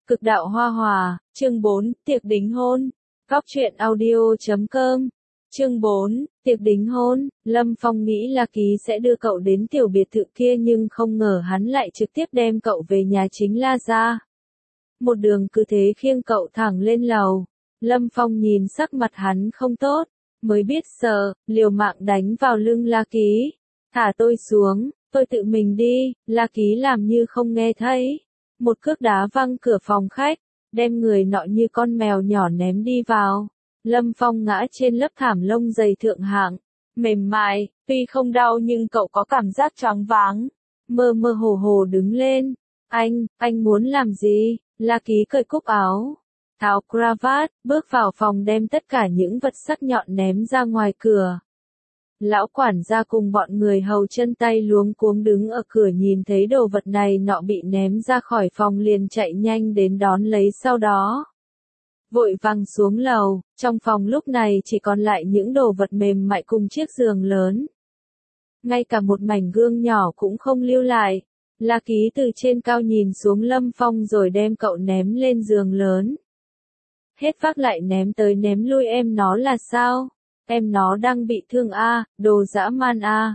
Cực đạo hoa hòa, chương 4, tiệc đính hôn. Góc truyện audio.com. Chương 4, tiệc đính hôn. Lâm Phong nghĩ La Ký sẽ đưa cậu đến tiểu biệt thự kia nhưng không ngờ hắn lại trực tiếp đem cậu về nhà chính La gia. Một đường cứ thế khiêng cậu thẳng lên lầu. Lâm Phong nhìn sắc mặt hắn không tốt, mới biết sợ, liều mạng đánh vào lưng La Ký. Thả tôi xuống, tôi tự mình đi. La Ký làm như không nghe thấy. Một cước đá văng cửa phòng khách, đem người nọ như con mèo nhỏ ném đi vào. Lâm Phong ngã trên lớp thảm lông dày thượng hạng, mềm mại, tuy không đau nhưng cậu có cảm giác choáng váng. Mơ mơ hồ hồ đứng lên. Anh muốn làm gì? La Ký cởi cúc áo, tháo cravat, bước vào phòng đem tất cả những vật sắc nhọn ném ra ngoài cửa. Lão quản gia cùng bọn người hầu chân tay luống cuống đứng ở cửa nhìn thấy đồ vật này nọ bị ném ra khỏi phòng liền chạy nhanh đến đón lấy, sau đó vội vàng xuống lầu. Trong phòng lúc này chỉ còn lại những đồ vật mềm mại cùng chiếc giường lớn. Ngay cả một mảnh gương nhỏ cũng không lưu lại. La Ký từ trên cao nhìn xuống Lâm Phong rồi đem cậu ném lên giường lớn. Hết vác lại ném tới ném lui, em nó là sao? Em nó đang bị thương a, đồ dã man a.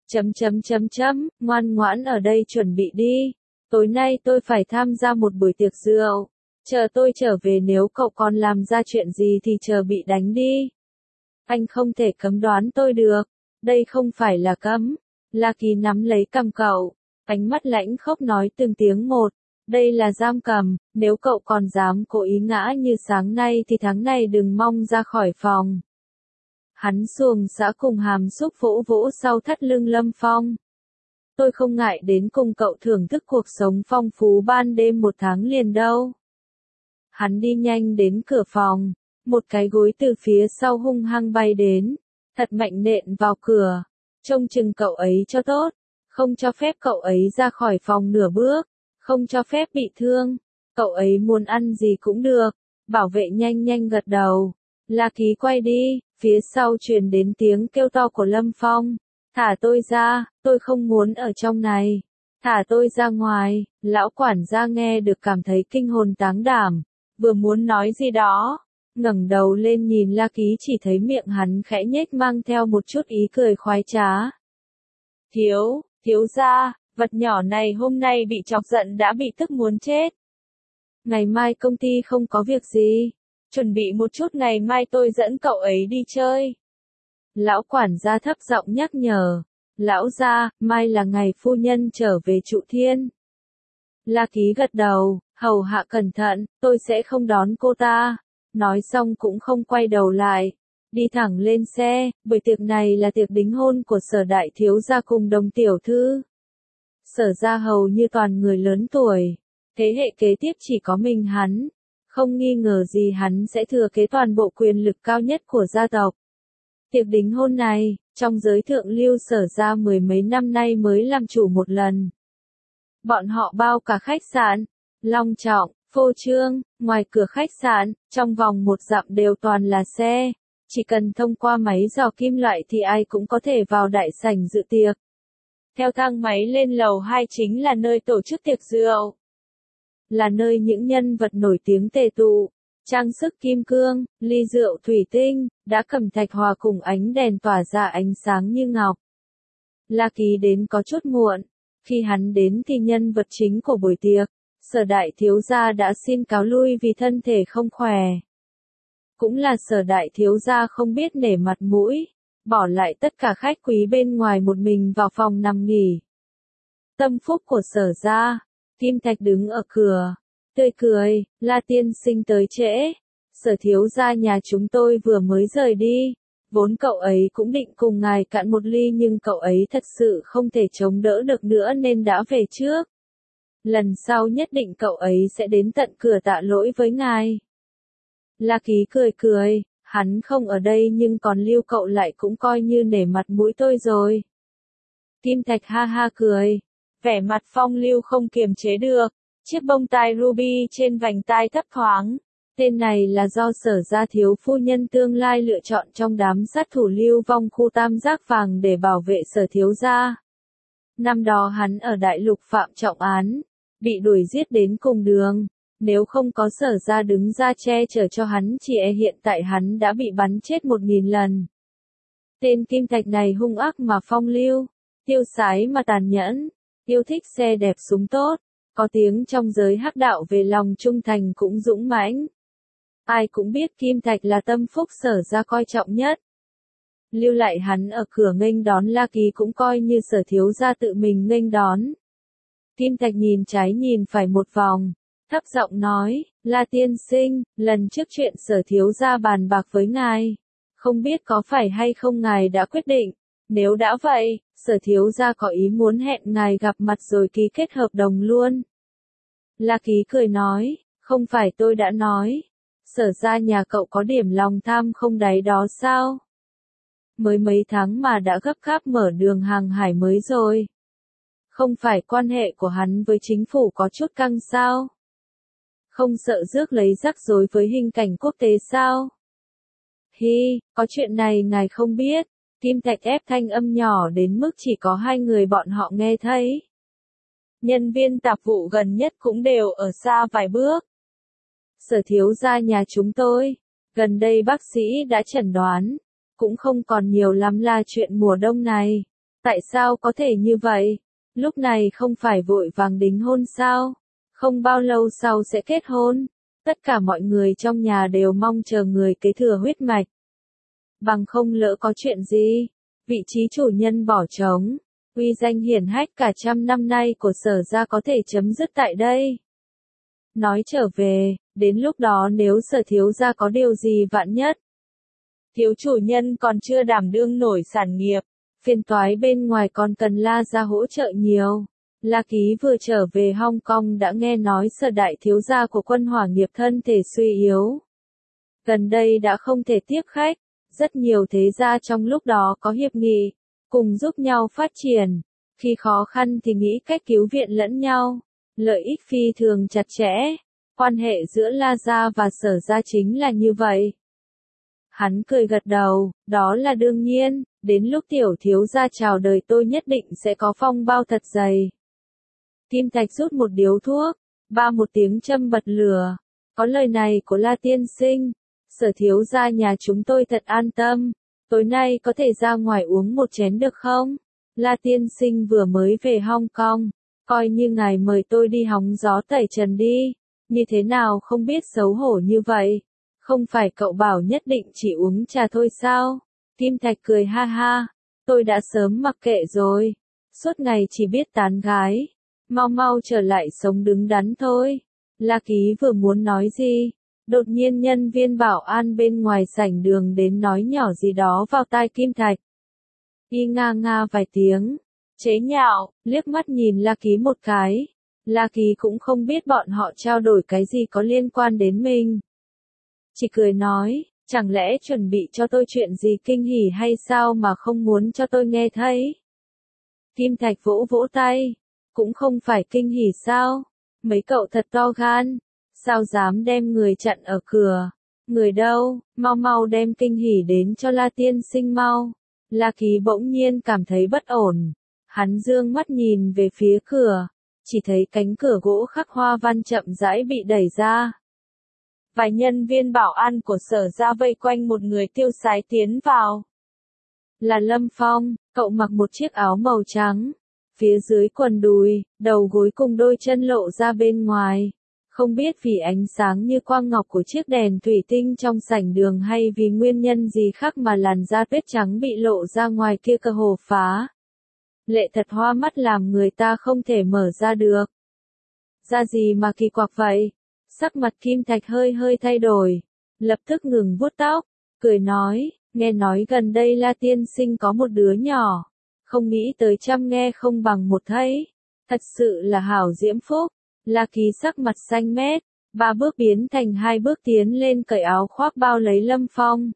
Ngoan ngoãn ở đây chuẩn bị đi. Tối nay tôi phải tham gia một buổi tiệc rượu. Chờ tôi trở về, nếu cậu còn làm ra chuyện gì thì chờ bị đánh đi. Anh không thể cấm đoán tôi được. Đây không phải là cấm. La Ký nắm lấy cằm cậu, ánh mắt lãnh khốc nói từng tiếng một. Đây là giam cầm, nếu cậu còn dám cố ý ngã như sáng nay thì tháng này đừng mong ra khỏi phòng. Hắn xuồng xã cùng hàm xúc vỗ vỗ sau thắt lưng Lâm Phong. Tôi không ngại đến cùng cậu thưởng thức cuộc sống phong phú ban đêm một tháng liền đâu. Hắn đi nhanh đến cửa phòng, một cái gối từ phía sau hung hăng bay đến, thật mạnh nện vào cửa. Trông chừng cậu ấy cho tốt, không cho phép cậu ấy ra khỏi phòng nửa bước, không cho phép bị thương. Cậu ấy muốn ăn gì cũng được. Bảo vệ nhanh gật đầu. La Ký quay đi, phía sau truyền đến tiếng kêu to của Lâm Phong. Thả tôi ra, tôi không muốn ở trong này. Thả tôi ra ngoài. Lão quản gia nghe được cảm thấy kinh hồn táng đảm, vừa muốn nói gì đó, ngẩng đầu lên nhìn La Ký chỉ thấy miệng hắn khẽ nhếch mang theo một chút ý cười khoái trá. Thiếu gia, vật nhỏ này hôm nay bị chọc giận đã bị tức muốn chết. Ngày mai công ty không có việc gì, chuẩn bị một chút ngày mai tôi dẫn cậu ấy đi chơi. Lão quản gia thấp giọng nhắc nhở. Lão gia, mai là ngày phu nhân trở về Trụ Thiên. La Ký gật đầu, hầu hạ cẩn thận, tôi sẽ không đón cô ta. Nói xong cũng không quay đầu lại, đi thẳng lên xe. Buổi tiệc này là tiệc đính hôn của Sở đại thiếu gia cùng Đồng tiểu thư. Sở gia hầu như toàn người lớn tuổi, thế hệ kế tiếp chỉ có mình hắn. Không nghi ngờ gì hắn sẽ thừa kế toàn bộ quyền lực cao nhất của gia tộc. Tiệc đính hôn này, trong giới thượng lưu Sở gia mười mấy năm nay mới làm chủ một lần. Bọn họ bao cả khách sạn, long trọng, phô trương. Ngoài cửa khách sạn, trong vòng một dặm đều toàn là xe. Chỉ cần thông qua máy dò kim loại thì ai cũng có thể vào đại sảnh dự tiệc. Theo thang máy lên lầu 2 chính là nơi tổ chức tiệc rượu. Là nơi những nhân vật nổi tiếng tề tụ. Trang sức kim cương, ly rượu thủy tinh, đá cẩm thạch hòa cùng ánh đèn tỏa ra ánh sáng như ngọc. La Ký đến có chút muộn. Khi hắn đến thì nhân vật chính của buổi tiệc, Sở đại thiếu gia đã xin cáo lui vì thân thể không khỏe. Cũng là Sở đại thiếu gia không biết nể mặt mũi, bỏ lại tất cả khách quý bên ngoài một mình vào phòng nằm nghỉ. Tâm phúc của Sở gia, Kim Thạch đứng ở cửa, tươi cười. La tiên sinh tới trễ. Sở thiếu gia nhà chúng tôi vừa mới rời đi. Vốn cậu ấy cũng định cùng ngài cạn một ly nhưng cậu ấy thật sự không thể chống đỡ được nữa nên đã về trước. Lần sau nhất định cậu ấy sẽ đến tận cửa tạ lỗi với ngài. La Ký cười, hắn không ở đây nhưng còn lưu cậu lại cũng coi như nể mặt mũi tôi rồi. Kim Thạch ha ha cười, vẻ mặt phong lưu không kiềm chế được, chiếc bông tai ruby trên vành tai thấp thoáng. Tên này là do Sở gia thiếu phu nhân tương lai lựa chọn trong đám sát thủ lưu vong khu tam giác vàng để bảo vệ Sở thiếu gia. Năm đó hắn ở đại lục phạm trọng án, bị đuổi giết đến cùng đường, Nếu không có Sở gia đứng ra che chở cho hắn chỉ e hiện tại hắn đã bị bắn chết 1000 lần. Tên Kim Thạch này hung ác mà phong lưu, tiêu sái mà tàn nhẫn, yêu thích xe đẹp súng tốt, có tiếng trong giới hắc đạo về lòng trung thành cũng dũng mãnh. Ai cũng biết Kim Thạch là tâm phúc Sở gia coi trọng nhất. Lưu lại hắn ở cửa nghênh đón La Ký cũng coi như Sở thiếu gia tự mình nghênh đón. Kim Thạch nhìn trái nhìn phải một vòng, thấp giọng nói, La tiên sinh, lần trước chuyện Sở thiếu gia bàn bạc với ngài, không biết có phải hay không ngài đã quyết định, nếu đã vậy, Sở thiếu gia có ý muốn hẹn ngài gặp mặt rồi ký kết hợp đồng luôn. La Ký cười nói, không phải tôi đã nói, Sở gia nhà cậu có điểm lòng tham không đáy đó sao? Mới mấy tháng mà đã gấp gáp mở đường hàng hải mới rồi. Không phải quan hệ của hắn với chính phủ có chút căng sao? Không sợ rước lấy rắc rối với hình cảnh quốc tế sao? Hi, có chuyện này ngài không biết. Kim Thạch ép thanh âm nhỏ đến mức chỉ có hai người bọn họ nghe thấy. Nhân viên tạp vụ gần nhất cũng đều ở xa vài bước. Sở thiếu gia nhà chúng tôi, gần đây bác sĩ đã chẩn đoán, cũng không còn nhiều lắm là chuyện mùa đông này. Tại sao có thể như vậy? Lúc này không phải vội vàng đính hôn sao? Không bao lâu sau sẽ kết hôn. Tất cả mọi người trong nhà đều mong chờ người kế thừa huyết mạch. Bằng không lỡ có chuyện gì, vị trí chủ nhân bỏ trống, uy danh hiển hách cả trăm năm nay của Sở gia có thể chấm dứt tại đây. Nói trở về, đến lúc đó nếu Sở thiếu gia có điều gì vạn nhất, thiếu chủ nhân còn chưa đảm đương nổi sản nghiệp, phiền toái bên ngoài còn cần La gia hỗ trợ nhiều. La Ký vừa trở về Hong Kong đã nghe nói Sở đại thiếu gia của Quân Hỏa nghiệp thân thể suy yếu. Gần đây đã không thể tiếp khách, rất nhiều thế gia trong lúc đó có hiệp nghị, cùng giúp nhau phát triển, khi khó khăn thì nghĩ cách cứu viện lẫn nhau, lợi ích phi thường chặt chẽ, quan hệ giữa La gia và Sở gia chính là như vậy. Hắn cười gật đầu, đó là đương nhiên, đến lúc tiểu thiếu gia chào đời tôi nhất định sẽ có phong bao thật dày. Kim Thạch rút một điếu thuốc, ba một tiếng châm bật lửa, có lời này của La tiên sinh, Sở thiếu gia nhà chúng tôi thật an tâm, tối nay có thể ra ngoài uống một chén được không? La tiên sinh vừa mới về Hong Kong, coi như ngài mời tôi đi hóng gió tẩy trần đi, như thế nào không biết xấu hổ như vậy, không phải cậu bảo nhất định chỉ uống trà thôi sao? Kim Thạch cười ha ha, tôi đã sớm mặc kệ rồi, suốt ngày chỉ biết tán gái, mau mau trở lại sống đứng đắn thôi. La Ký vừa muốn nói gì, đột nhiên nhân viên bảo an bên ngoài sảnh đường đến nói nhỏ gì đó vào tai Kim Thạch. Y nga nga vài tiếng, chế nhạo, liếc mắt nhìn La Ký một cái. La Ký cũng không biết bọn họ trao đổi cái gì có liên quan đến mình. Chỉ cười nói, chẳng lẽ chuẩn bị cho tôi chuyện gì kinh hỉ hay sao mà không muốn cho tôi nghe thấy. Kim Thạch vỗ vỗ tay, cũng không phải kinh hỉ sao, mấy cậu thật to gan. Sao dám đem người chặn ở cửa? Người đâu, mau mau đem kinh hỉ đến cho La tiên sinh mau. La Ký bỗng nhiên cảm thấy bất ổn. Hắn dương mắt nhìn về phía cửa, chỉ thấy cánh cửa gỗ khắc hoa văn chậm rãi bị đẩy ra. Vài nhân viên bảo an của Sở gia vây quanh một người tiêu sái tiến vào. Là Lâm Phong, cậu mặc một chiếc áo màu trắng, phía dưới quần đùi, đầu gối cùng đôi chân lộ ra bên ngoài. Không biết vì ánh sáng như quang ngọc của chiếc đèn thủy tinh trong sảnh đường hay vì nguyên nhân gì khác mà làn da tuyết trắng bị lộ ra ngoài kia cơ hồ phá. Lệ thật hoa mắt làm người ta không thể mở ra được. Da gì mà kỳ quặc vậy? Sắc mặt Kim Thạch hơi hơi thay đổi, lập tức ngừng vuốt tóc, cười nói, nghe nói gần đây La tiên sinh có một đứa nhỏ, không nghĩ tới trăm nghe không bằng một thấy, thật sự là hảo diễm phúc. La Ký sắc mặt xanh mét, ba bước biến thành hai bước tiến lên cởi áo khoác bao lấy Lâm Phong.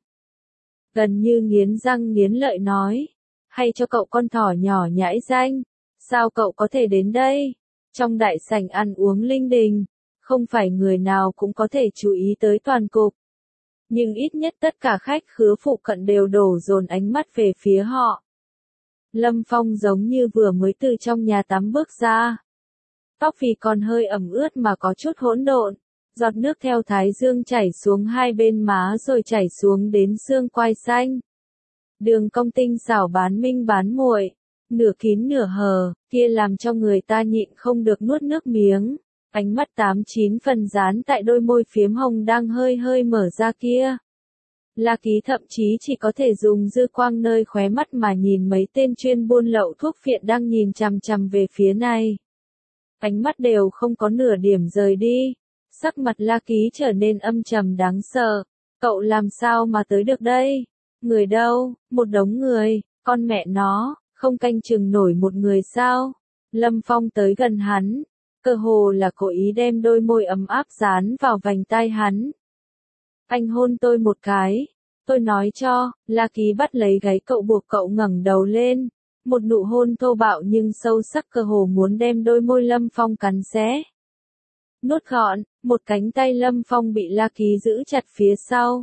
Gần như nghiến răng nghiến lợi nói, hay cho cậu con thỏ nhỏ nhãi danh, sao cậu có thể đến đây? Trong đại sảnh ăn uống linh đình, không phải người nào cũng có thể chú ý tới toàn cục. Nhưng ít nhất tất cả khách khứa phụ cận đều đổ dồn ánh mắt về phía họ. Lâm Phong giống như vừa mới từ trong nhà tắm bước ra. Tóc vì còn hơi ẩm ướt mà có chút hỗn độn, Giọt nước theo thái dương chảy xuống hai bên má rồi chảy xuống đến xương quai xanh. Đường cong tinh xảo bán minh bán muội, nửa kín nửa hờ, kia làm cho người ta nhịn không được nuốt nước miếng. Ánh mắt 8-9 phần dán tại đôi môi phiếm hồng đang hơi hơi mở ra kia. La Ký thậm chí chỉ có thể dùng dư quang nơi khóe mắt mà nhìn mấy tên chuyên buôn lậu thuốc phiện đang nhìn chằm chằm về phía này. Ánh mắt đều không có nửa điểm rời đi. Sắc mặt La Ký trở nên âm trầm đáng sợ. Cậu làm sao mà tới được đây? Người đâu? Một đống người, con mẹ nó, không canh chừng nổi một người sao? Lâm Phong tới gần hắn, cơ hồ là cố ý đem đôi môi ấm áp dán vào vành tai hắn. Anh hôn tôi một cái, tôi nói cho. La Ký bắt lấy gáy cậu buộc cậu ngẩng đầu lên. Một nụ hôn thô bạo nhưng sâu sắc cơ hồ muốn đem đôi môi Lâm Phong cắn xé. Nuốt gọn, một cánh tay Lâm Phong bị La Ký giữ chặt phía sau.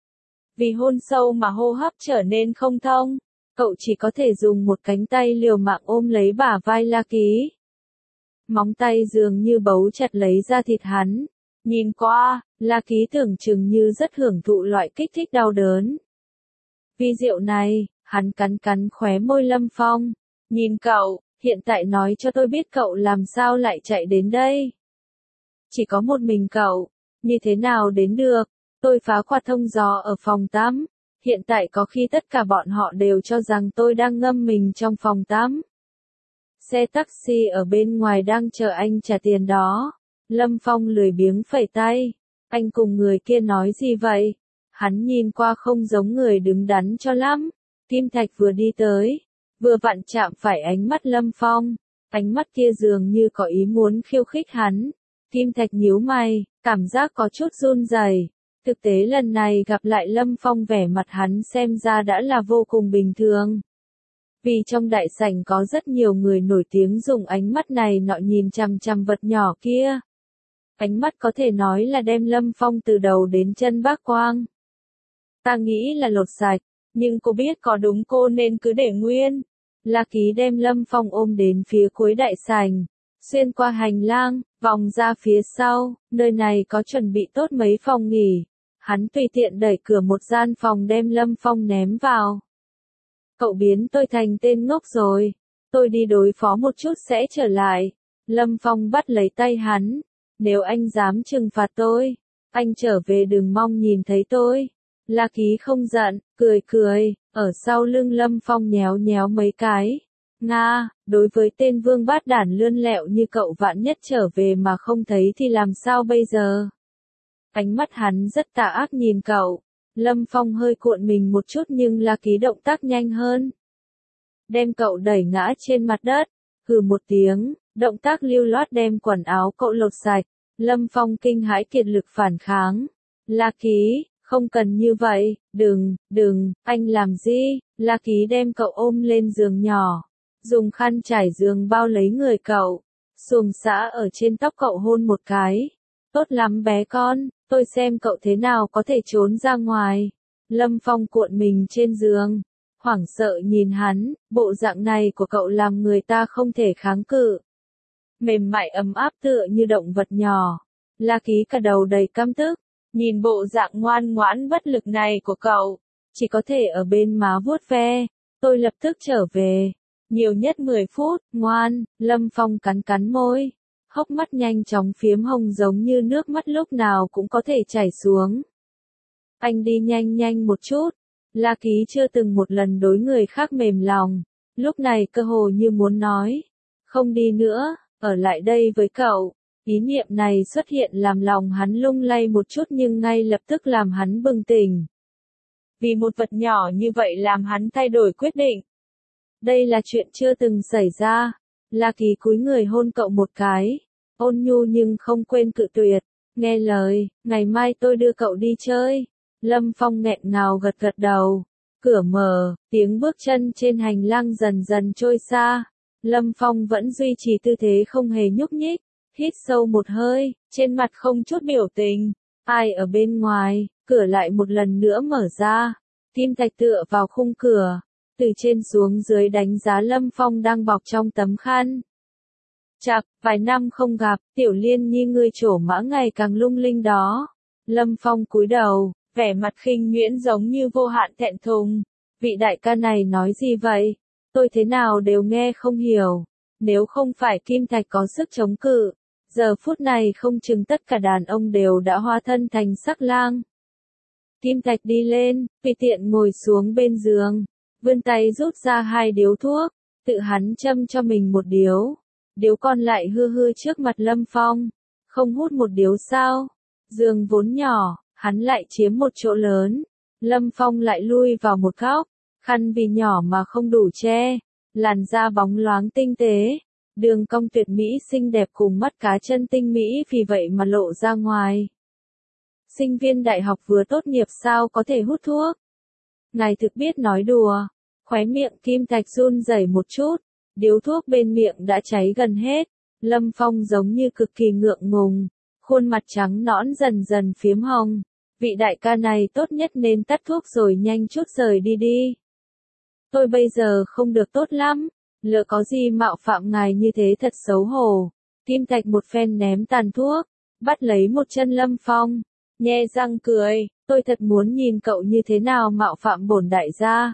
Vì hôn sâu mà hô hấp trở nên không thông, cậu chỉ có thể dùng một cánh tay liều mạng ôm lấy bả vai La Ký. Móng tay dường như bấu chặt lấy da thịt hắn. Nhìn qua, La Ký tưởng chừng như rất hưởng thụ loại kích thích đau đớn. Vì rượu này, hắn cắn cắn khóe môi Lâm Phong. Nhìn cậu, hiện tại nói cho tôi biết cậu làm sao lại chạy đến đây. Chỉ có một mình cậu, như thế nào đến được? Tôi phá quạt thông gió ở phòng tắm. Hiện tại có khi tất cả bọn họ đều cho rằng tôi đang ngâm mình trong phòng tắm. Xe taxi ở bên ngoài đang chờ anh trả tiền đó. Lâm Phong lười biếng phẩy tay. Anh cùng người kia nói gì vậy? Hắn nhìn qua không giống người đứng đắn cho lắm. Kim Thạch vừa đi tới, vừa vặn chạm phải ánh mắt Lâm Phong. Ánh mắt kia dường như có ý muốn khiêu khích hắn. Kim Thạch nhíu mày, cảm giác có chút run rẩy. Thực tế lần này gặp lại Lâm Phong vẻ mặt hắn xem ra đã là vô cùng bình thường. Vì trong đại sảnh có rất nhiều người nổi tiếng dùng ánh mắt này nọ nhìn chằm chằm vật nhỏ kia. Ánh mắt có thể nói là đem Lâm Phong từ đầu đến chân bác quang. Ta nghĩ là lột sạch, nhưng cô biết có đúng cô nên cứ để nguyên. La Ký đem Lâm Phong ôm đến phía cuối đại sảnh, xuyên qua hành lang, vòng ra phía sau, nơi này có chuẩn bị tốt mấy phòng nghỉ. Hắn tùy tiện đẩy cửa một gian phòng đem Lâm Phong ném vào. Cậu biến tôi thành tên ngốc rồi. Tôi đi đối phó một chút sẽ trở lại. Lâm Phong bắt lấy tay hắn. Nếu anh dám trừng phạt tôi, anh trở về đừng mong nhìn thấy tôi. La Ký không giận, cười cười, ở sau lưng Lâm Phong nhéo nhéo mấy cái. Nga, đối với tên vương bát đản lươn lẹo như cậu vạn nhất trở về mà không thấy thì làm sao bây giờ? Ánh mắt hắn rất tà ác nhìn cậu. Lâm Phong hơi cuộn mình một chút nhưng La Ký động tác nhanh hơn. Đem cậu đẩy ngã trên mặt đất, hừ một tiếng, động tác lưu loát đem quần áo cậu lột sạch. Lâm Phong kinh hãi kiệt lực phản kháng. La Ký, không cần như vậy, đừng, anh làm gì? La Ký đem cậu ôm lên giường nhỏ, dùng khăn trải giường bao lấy người cậu, xuồng xã ở trên tóc cậu hôn một cái. Tốt lắm bé con, tôi xem cậu thế nào có thể trốn ra ngoài. Lâm Phong cuộn mình trên giường, hoảng sợ nhìn hắn, bộ dạng này của cậu làm người ta không thể kháng cự. Mềm mại ấm áp tựa như động vật nhỏ. La Ký cả đầu đầy căm tức, nhìn bộ dạng ngoan ngoãn bất lực này của cậu, chỉ có thể ở bên má vuốt ve. Tôi lập tức trở về, nhiều nhất 10 phút, ngoan. Lâm Phong cắn cắn môi, hốc mắt nhanh chóng phiếm hồng giống như nước mắt lúc nào cũng có thể chảy xuống. Anh đi nhanh nhanh một chút. La Ký chưa từng một lần đối người khác mềm lòng, lúc này cơ hồ như muốn nói, không đi nữa, ở lại đây với cậu. Ý niệm này xuất hiện làm lòng hắn lung lay một chút nhưng ngay lập tức làm hắn bừng tỉnh. Vì một vật nhỏ như vậy làm hắn thay đổi quyết định. Đây là chuyện chưa từng xảy ra. La Ký cúi người hôn cậu một cái, ôn nhu nhưng không quên cự tuyệt. Nghe lời, ngày mai tôi đưa cậu đi chơi. Lâm Phong nghẹn ngào gật gật đầu. Cửa mở, tiếng bước chân trên hành lang dần dần trôi xa. Lâm Phong vẫn duy trì tư thế không hề nhúc nhích, hít sâu một hơi, trên mặt không chút biểu tình. Ai ở bên ngoài? Cửa lại một lần nữa mở ra. Kim Thạch tựa vào khung cửa, từ trên xuống dưới đánh giá Lâm Phong đang bọc trong tấm khăn. Chạc, vài năm không gặp, Tiểu Liên Nhi ngươi trổ mã ngày càng lung linh đó. Lâm Phong cúi đầu, vẻ mặt khinh nhuyễn giống như vô hạn thẹn thùng. Vị đại ca này nói gì vậy? Tôi thế nào đều nghe không hiểu. Nếu không phải Kim Thạch có sức chống cự, giờ phút này không chừng tất cả đàn ông đều đã hóa thân thành sắc lang. Kim Thạch đi lên, tùy tiện ngồi xuống bên giường, vươn tay rút ra 2 điếu thuốc, tự hắn châm cho mình một điếu. Điếu còn lại hư hư trước mặt Lâm Phong. Không hút một điếu sao? Giường vốn nhỏ, hắn lại chiếm một chỗ lớn. Lâm Phong lại lui vào một góc, khăn vì nhỏ mà không đủ che, làn da bóng loáng tinh tế, đường cong tuyệt mỹ xinh đẹp cùng mắt cá chân tinh mỹ vì vậy mà lộ ra ngoài. Sinh viên đại học vừa tốt nghiệp sao có thể hút thuốc? Ngài thực biết nói đùa. Khóe miệng Kim Thạch run rẩy một chút, điếu thuốc bên miệng đã cháy gần hết. Lâm Phong giống như cực kỳ ngượng ngùng, khuôn mặt trắng nõn dần dần phiếm hồng. Vị đại ca này tốt nhất nên tắt thuốc rồi nhanh chút rời đi đi. Tôi bây giờ không được tốt lắm, lỡ có gì mạo phạm ngài như thế thật xấu hổ. Kim Thạch một phen ném tàn thuốc, bắt lấy một chân Lâm Phong, nhe răng cười, tôi thật muốn nhìn cậu như thế nào mạo phạm bổn đại gia.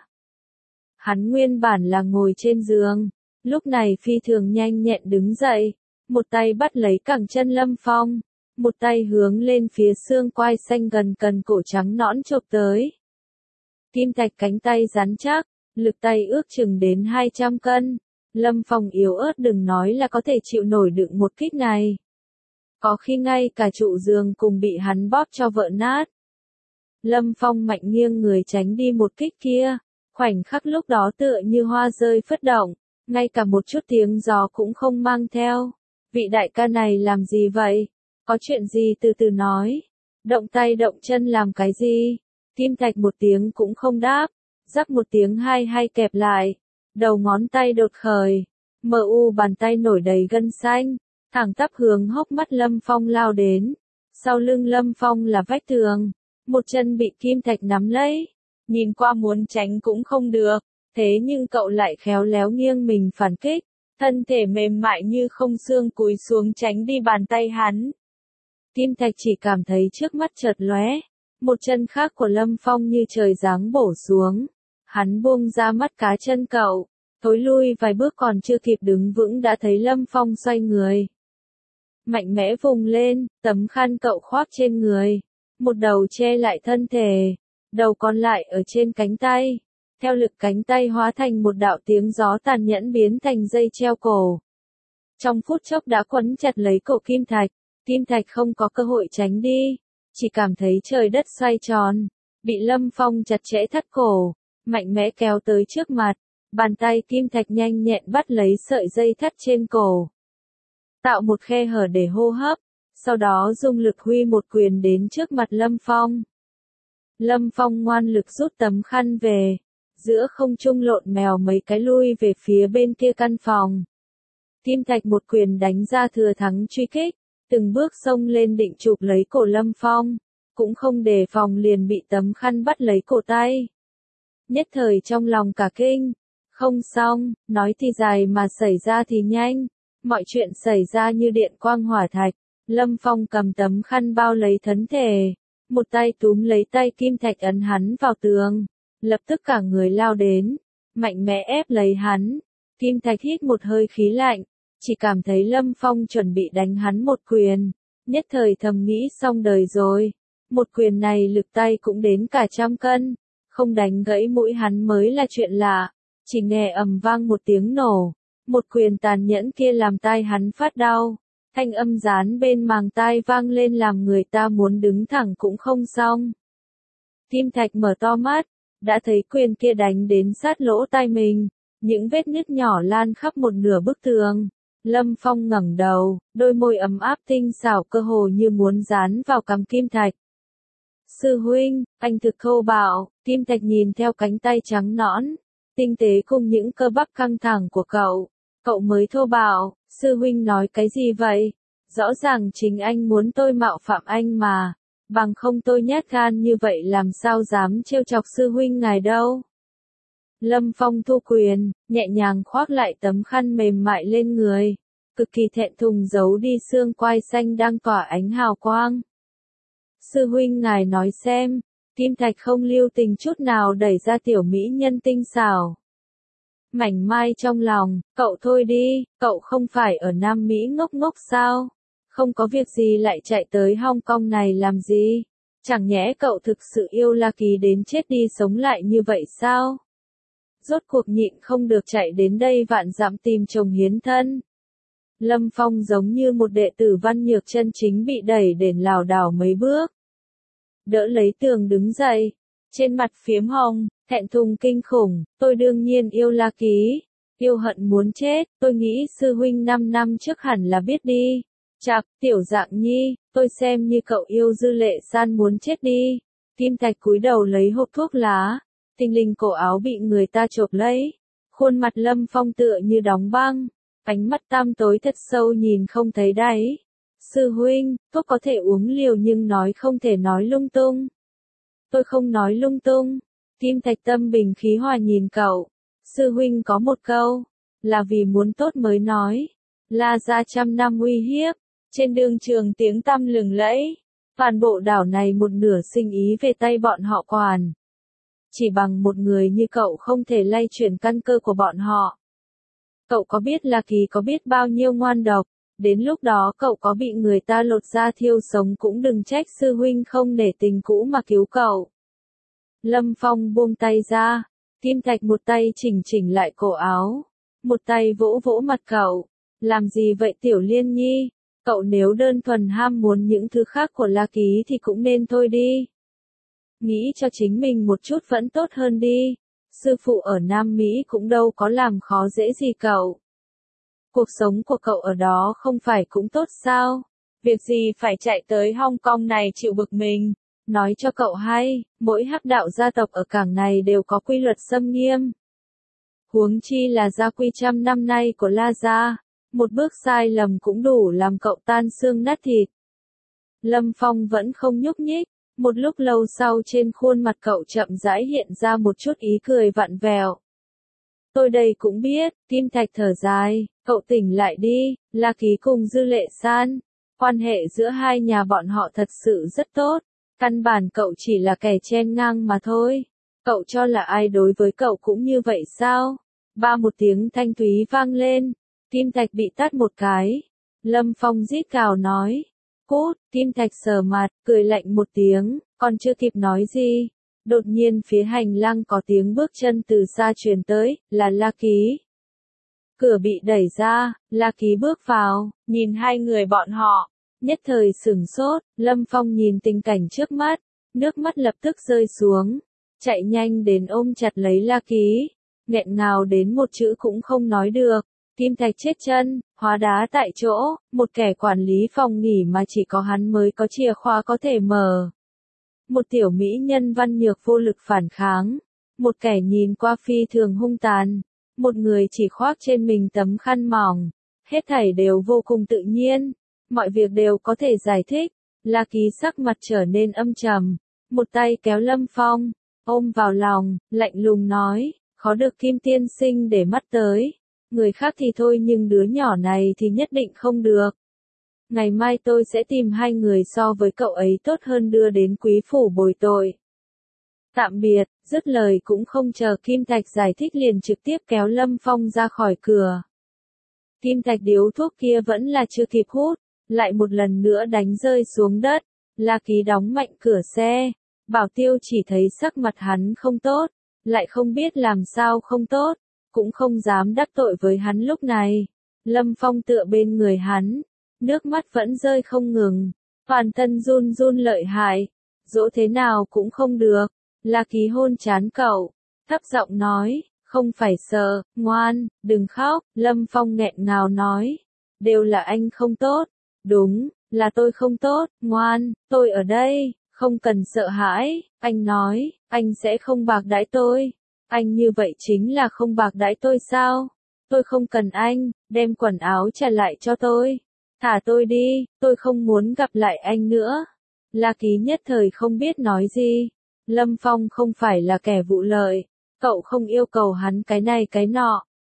Hắn nguyên bản là ngồi trên giường, lúc này phi thường nhanh nhẹn đứng dậy, một tay bắt lấy cẳng chân Lâm Phong, một tay hướng lên phía xương quai xanh gần cần cổ trắng nõn chộp tới. Kim Thạch cánh tay rắn chắc, lực tay ước chừng đến 200 cân. Lâm Phong yếu ớt đừng nói là có thể chịu nổi đựng một kích này. Có khi ngay cả trụ giường cùng bị hắn bóp cho vỡ nát. Lâm Phong mạnh nghiêng người tránh đi một kích kia, khoảnh khắc lúc đó tựa như hoa rơi phất động, ngay cả một chút tiếng gió cũng không mang theo. Vị đại ca này làm gì vậy? Có chuyện gì từ từ nói. Động tay động chân làm cái gì? Kim Thạch một tiếng cũng không đáp, rắc một tiếng hai kẹp lại, đầu ngón tay đột khởi, mờ u bàn tay nổi đầy gân xanh, thẳng tắp hướng hốc mắt Lâm Phong lao đến. Sau lưng Lâm Phong là vách tường, một chân bị Kim Thạch nắm lấy, nhìn qua muốn tránh cũng không được, thế nhưng cậu lại khéo léo nghiêng mình phản kích, thân thể mềm mại như không xương cúi xuống tránh đi bàn tay hắn. Kim Thạch chỉ cảm thấy trước mắt chợt lóe, một chân khác của Lâm Phong như trời giáng bổ xuống. Hắn buông ra mắt cá chân cậu, thối lui vài bước còn chưa kịp đứng vững đã thấy Lâm Phong xoay người. Mạnh mẽ vùng lên, tấm khăn cậu khoác trên người, một đầu che lại thân thể, đầu còn lại ở trên cánh tay. Theo lực cánh tay hóa thành một đạo tiếng gió tàn nhẫn biến thành dây treo cổ. Trong phút chốc đã quấn chặt lấy cổ Kim Thạch. Kim Thạch không có cơ hội tránh đi, chỉ cảm thấy trời đất xoay tròn, bị Lâm Phong chặt chẽ thắt cổ, mạnh mẽ kéo tới trước mặt, bàn tay Kim Thạch nhanh nhẹn bắt lấy sợi dây thắt trên cổ, tạo một khe hở để hô hấp, sau đó dùng lực huy một quyền đến trước mặt Lâm Phong. Lâm Phong ngoan lực rút tấm khăn về, giữa không trung lộn mèo mấy cái lui về phía bên kia căn phòng. Kim Thạch một quyền đánh ra thừa thắng truy kích, từng bước xông lên định chụp lấy cổ Lâm Phong, cũng không đề phòng liền bị tấm khăn bắt lấy cổ tay. Nhất thời trong lòng cả kinh, không xong, nói thì dài mà xảy ra thì nhanh, mọi chuyện xảy ra như điện quang hỏa thạch. Lâm Phong cầm tấm khăn bao lấy thân thể, một tay túm lấy tay Kim Thạch ấn hắn vào tường, lập tức cả người lao đến, mạnh mẽ ép lấy hắn. Kim Thạch hít một hơi khí lạnh, chỉ cảm thấy Lâm Phong chuẩn bị đánh hắn một quyền, nhất thời thầm nghĩ xong đời rồi, một quyền này lực tay cũng đến cả 100 cân, không đánh gãy mũi hắn mới là chuyện lạ. Chỉ nghe ầm vang một tiếng nổ, một quyền tàn nhẫn kia làm tai hắn phát đau, thanh âm dán bên màng tai vang lên làm người ta muốn đứng thẳng cũng không xong. Kim Thạch mở to mắt, đã thấy quyền kia đánh đến sát lỗ tai mình, những vết nứt nhỏ lan khắp một nửa bức tường. Lâm Phong ngẩng đầu, đôi môi ấm áp tinh xảo cơ hồ như muốn dán vào cằm Kim Thạch. Sư huynh, anh thực thô bạo. Kim Thạch nhìn theo cánh tay trắng nõn, tinh tế cùng những cơ bắp căng thẳng của cậu mới thô bạo. Sư huynh nói cái gì vậy? Rõ ràng chính anh muốn tôi mạo phạm anh mà, bằng không tôi nhát gan như vậy làm sao dám trêu chọc sư huynh ngài đâu. Lâm Phong thu quyền, nhẹ nhàng khoác lại tấm khăn mềm mại lên người, cực kỳ thẹn thùng giấu đi xương quai xanh đang tỏa ánh hào quang. Sư huynh ngài nói xem, Kim Thạch không lưu tình chút nào đẩy ra tiểu mỹ nhân tinh xảo. Mảnh mai trong lòng, cậu thôi đi, cậu không phải ở Nam Mỹ ngốc ngốc sao? Không có việc gì lại chạy tới Hong Kong này làm gì? Chẳng nhẽ cậu thực sự yêu La Ký đến chết đi sống lại như vậy sao? Rốt cuộc nhịn không được chạy đến đây vạn dặm tìm chồng hiến thân. Lâm Phong giống như một đệ tử văn nhược chân chính bị đẩy đến lảo đảo mấy bước. Đỡ lấy tường đứng dậy, trên mặt phiếm hồng, thẹn thùng kinh khủng, tôi đương nhiên yêu La Ký, yêu hận muốn chết, tôi nghĩ sư huynh 5 năm trước hẳn là biết đi. Chạc, tiểu dạng nhi, tôi xem như cậu yêu Dư Lệ San muốn chết đi. Kim Thạch cúi đầu lấy hộp thuốc lá, tinh linh cổ áo bị người ta chộp lấy, khuôn mặt Lâm Phong tựa như đóng băng, ánh mắt tăm tối thật sâu nhìn không thấy đáy. Sư huynh, thuốc có thể uống liều nhưng nói không thể nói lung tung. Tôi không nói lung tung. Kim Thạch tâm bình khí hòa nhìn cậu. Sư huynh có một câu, là vì muốn tốt mới nói. La gia 100 năm uy hiếp, trên đường trường tiếng tăm lừng lẫy. Toàn bộ đảo này một nửa sinh ý về tay bọn họ quản. Chỉ bằng một người như cậu không thể lay chuyển căn cơ của bọn họ. Cậu có biết La Ký có biết bao nhiêu ngoan độc, đến lúc đó cậu có bị người ta lột da thiêu sống cũng đừng trách sư huynh không nể tình cũ mà cứu cậu. Lâm Phong buông tay ra, Kim Thạch một tay chỉnh chỉnh lại cổ áo, một tay vỗ vỗ mặt cậu. Làm gì vậy Tiểu Liên Nhi, cậu nếu đơn thuần ham muốn những thứ khác của La Ký thì cũng nên thôi đi. Nghĩ cho chính mình một chút vẫn tốt hơn đi, sư phụ ở Nam Mỹ cũng đâu có làm khó dễ gì cậu. Cuộc sống của cậu ở đó không phải cũng tốt sao, việc gì phải chạy tới Hong Kong này chịu bực mình. Nói cho cậu hay, mỗi hắc đạo gia tộc ở cảng này đều có quy luật xâm nghiêm. Huống chi là gia quy 100 năm nay của La gia, một bước sai lầm cũng đủ làm cậu tan xương nát thịt. Lâm Phong vẫn không nhúc nhích, một lúc lâu sau trên khuôn mặt cậu chậm rãi hiện ra một chút ý cười vặn vẹo. Tôi đây cũng biết, Kim Thạch thở dài, cậu tỉnh lại đi, La Ký cùng Dư Lệ San. Quan hệ giữa hai nhà bọn họ thật sự rất tốt. Căn bản cậu chỉ là kẻ chen ngang mà thôi. Cậu cho là ai đối với cậu cũng như vậy sao? Ba một tiếng thanh thúy vang lên. Kim Thạch bị tát một cái. Lâm Phong rít gào nói. Cút, Kim Thạch sờ mặt, cười lạnh một tiếng, còn chưa kịp nói gì. Đột nhiên phía hành lang có tiếng bước chân từ xa truyền tới, là La Ký. Cửa bị đẩy ra, La Ký bước vào, nhìn hai người bọn họ. Nhất thời sửng sốt, Lâm Phong nhìn tình cảnh trước mắt, nước mắt lập tức rơi xuống, chạy nhanh đến ôm chặt lấy La Ký, nghẹn ngào đến một chữ cũng không nói được. Kim Thạch chết chân, hóa đá tại chỗ, một kẻ quản lý phòng nghỉ mà chỉ có hắn mới có chìa khóa có thể mở. Một tiểu mỹ nhân văn nhược vô lực phản kháng, một kẻ nhìn qua phi thường hung tàn, một người chỉ khoác trên mình tấm khăn mỏng, hết thảy đều vô cùng tự nhiên. Mọi việc đều có thể giải thích. La Ký sắc mặt trở nên âm trầm, một tay kéo Lâm Phong, ôm vào lòng, lạnh lùng nói, khó được Kim tiên sinh để mắt tới. Người khác thì thôi nhưng đứa nhỏ này thì nhất định không được. Ngày mai tôi sẽ tìm hai người so với cậu ấy tốt hơn đưa đến quý phủ bồi tội. Tạm biệt, dứt lời cũng không chờ Kim Thạch giải thích liền trực tiếp kéo Lâm Phong ra khỏi cửa. Kim Thạch điếu thuốc kia vẫn là chưa kịp hút, lại một lần nữa đánh rơi xuống đất. La Ký đóng mạnh cửa xe. Bảo Tiêu chỉ thấy sắc mặt hắn không tốt, lại không biết làm sao không tốt, cũng không dám đắc tội với hắn lúc này. Lâm Phong tựa bên người hắn, nước mắt vẫn rơi không ngừng, toàn thân run run lợi hại, dỗ thế nào cũng không được. La Ký hôn trán cậu, thấp giọng nói, không phải sợ, ngoan, đừng khóc. Lâm Phong nghẹn ngào nói, đều là anh không tốt. Đúng, là tôi không tốt, ngoan, tôi ở đây, không cần sợ hãi. Anh nói, anh sẽ không bạc đãi tôi. Anh như vậy chính là không bạc đãi tôi sao? Tôi không cần anh, đem quần áo trả lại cho tôi. Thả tôi đi, tôi không muốn gặp lại anh nữa. La Ký nhất thời không biết nói gì. Lâm Phong không phải là kẻ vụ lợi, cậu không yêu cầu hắn cái này cái nọ.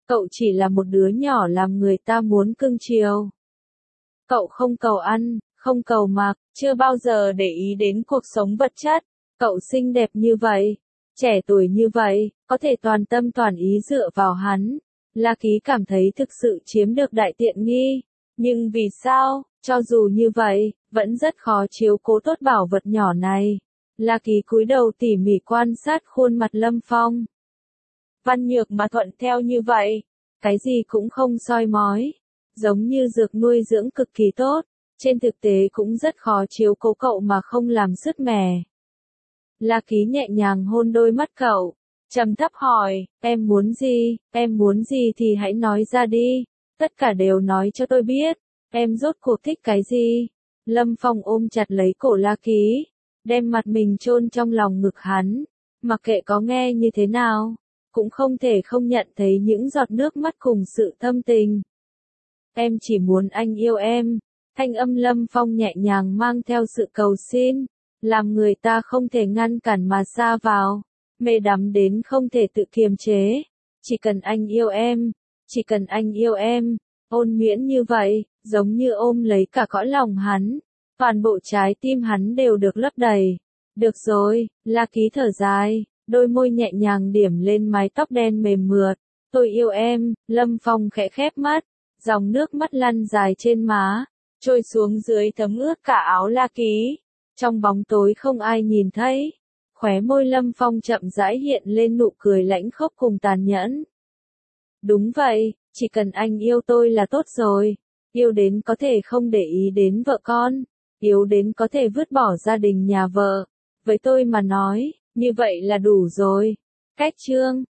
Cậu chỉ là một đứa nhỏ làm người ta muốn cưng chiều. Cậu không cầu ăn, không cầu mặc, chưa bao giờ để ý đến cuộc sống vật chất. Cậu xinh đẹp như vậy, trẻ tuổi như vậy, có thể toàn tâm toàn ý dựa vào hắn. La Ký cảm thấy thực sự chiếm được đại tiện nghi. Nhưng vì sao, cho dù như vậy, vẫn rất khó chiếu cố tốt bảo vật nhỏ này. La Ký cúi đầu tỉ mỉ quan sát khuôn mặt Lâm Phong. Văn nhược mà thuận theo như vậy, cái gì cũng không soi mói, giống như dược nuôi dưỡng cực kỳ tốt, trên thực tế cũng rất khó chiếu cố cậu mà không làm sứt mẻ. La Ký nhẹ nhàng hôn đôi mắt cậu, trầm thấp hỏi, em muốn gì thì hãy nói ra đi, tất cả đều nói cho tôi biết, em rốt cuộc thích cái gì? Lâm Phong ôm chặt lấy cổ La Ký, đem mặt mình chôn trong lòng ngực hắn, mặc kệ có nghe như thế nào, cũng không thể không nhận thấy những giọt nước mắt cùng sự thâm tình. Em chỉ muốn anh yêu em, thanh âm Lâm Phong nhẹ nhàng mang theo sự cầu xin, làm người ta không thể ngăn cản mà sa vào, mê đắm đến không thể tự kiềm chế. Chỉ cần anh yêu em, chỉ cần anh yêu em, ôn miễn như vậy, giống như ôm lấy cả cõi lòng hắn, toàn bộ trái tim hắn đều được lấp đầy. Được rồi, La Ký thở dài, đôi môi nhẹ nhàng điểm lên mái tóc đen mềm mượt. Tôi yêu em, Lâm Phong khẽ khép mắt, dòng nước mắt lăn dài trên má, trôi xuống dưới thấm ướt cả áo La Ký. Trong bóng tối không ai nhìn thấy, khóe môi Lâm Phong chậm rãi hiện lên nụ cười lãnh khốc cùng tàn nhẫn. Đúng vậy, chỉ cần anh yêu tôi là tốt rồi, yêu đến có thể không để ý đến vợ con, yêu đến có thể vứt bỏ gia đình nhà vợ, với tôi mà nói, như vậy là đủ rồi. Kết chương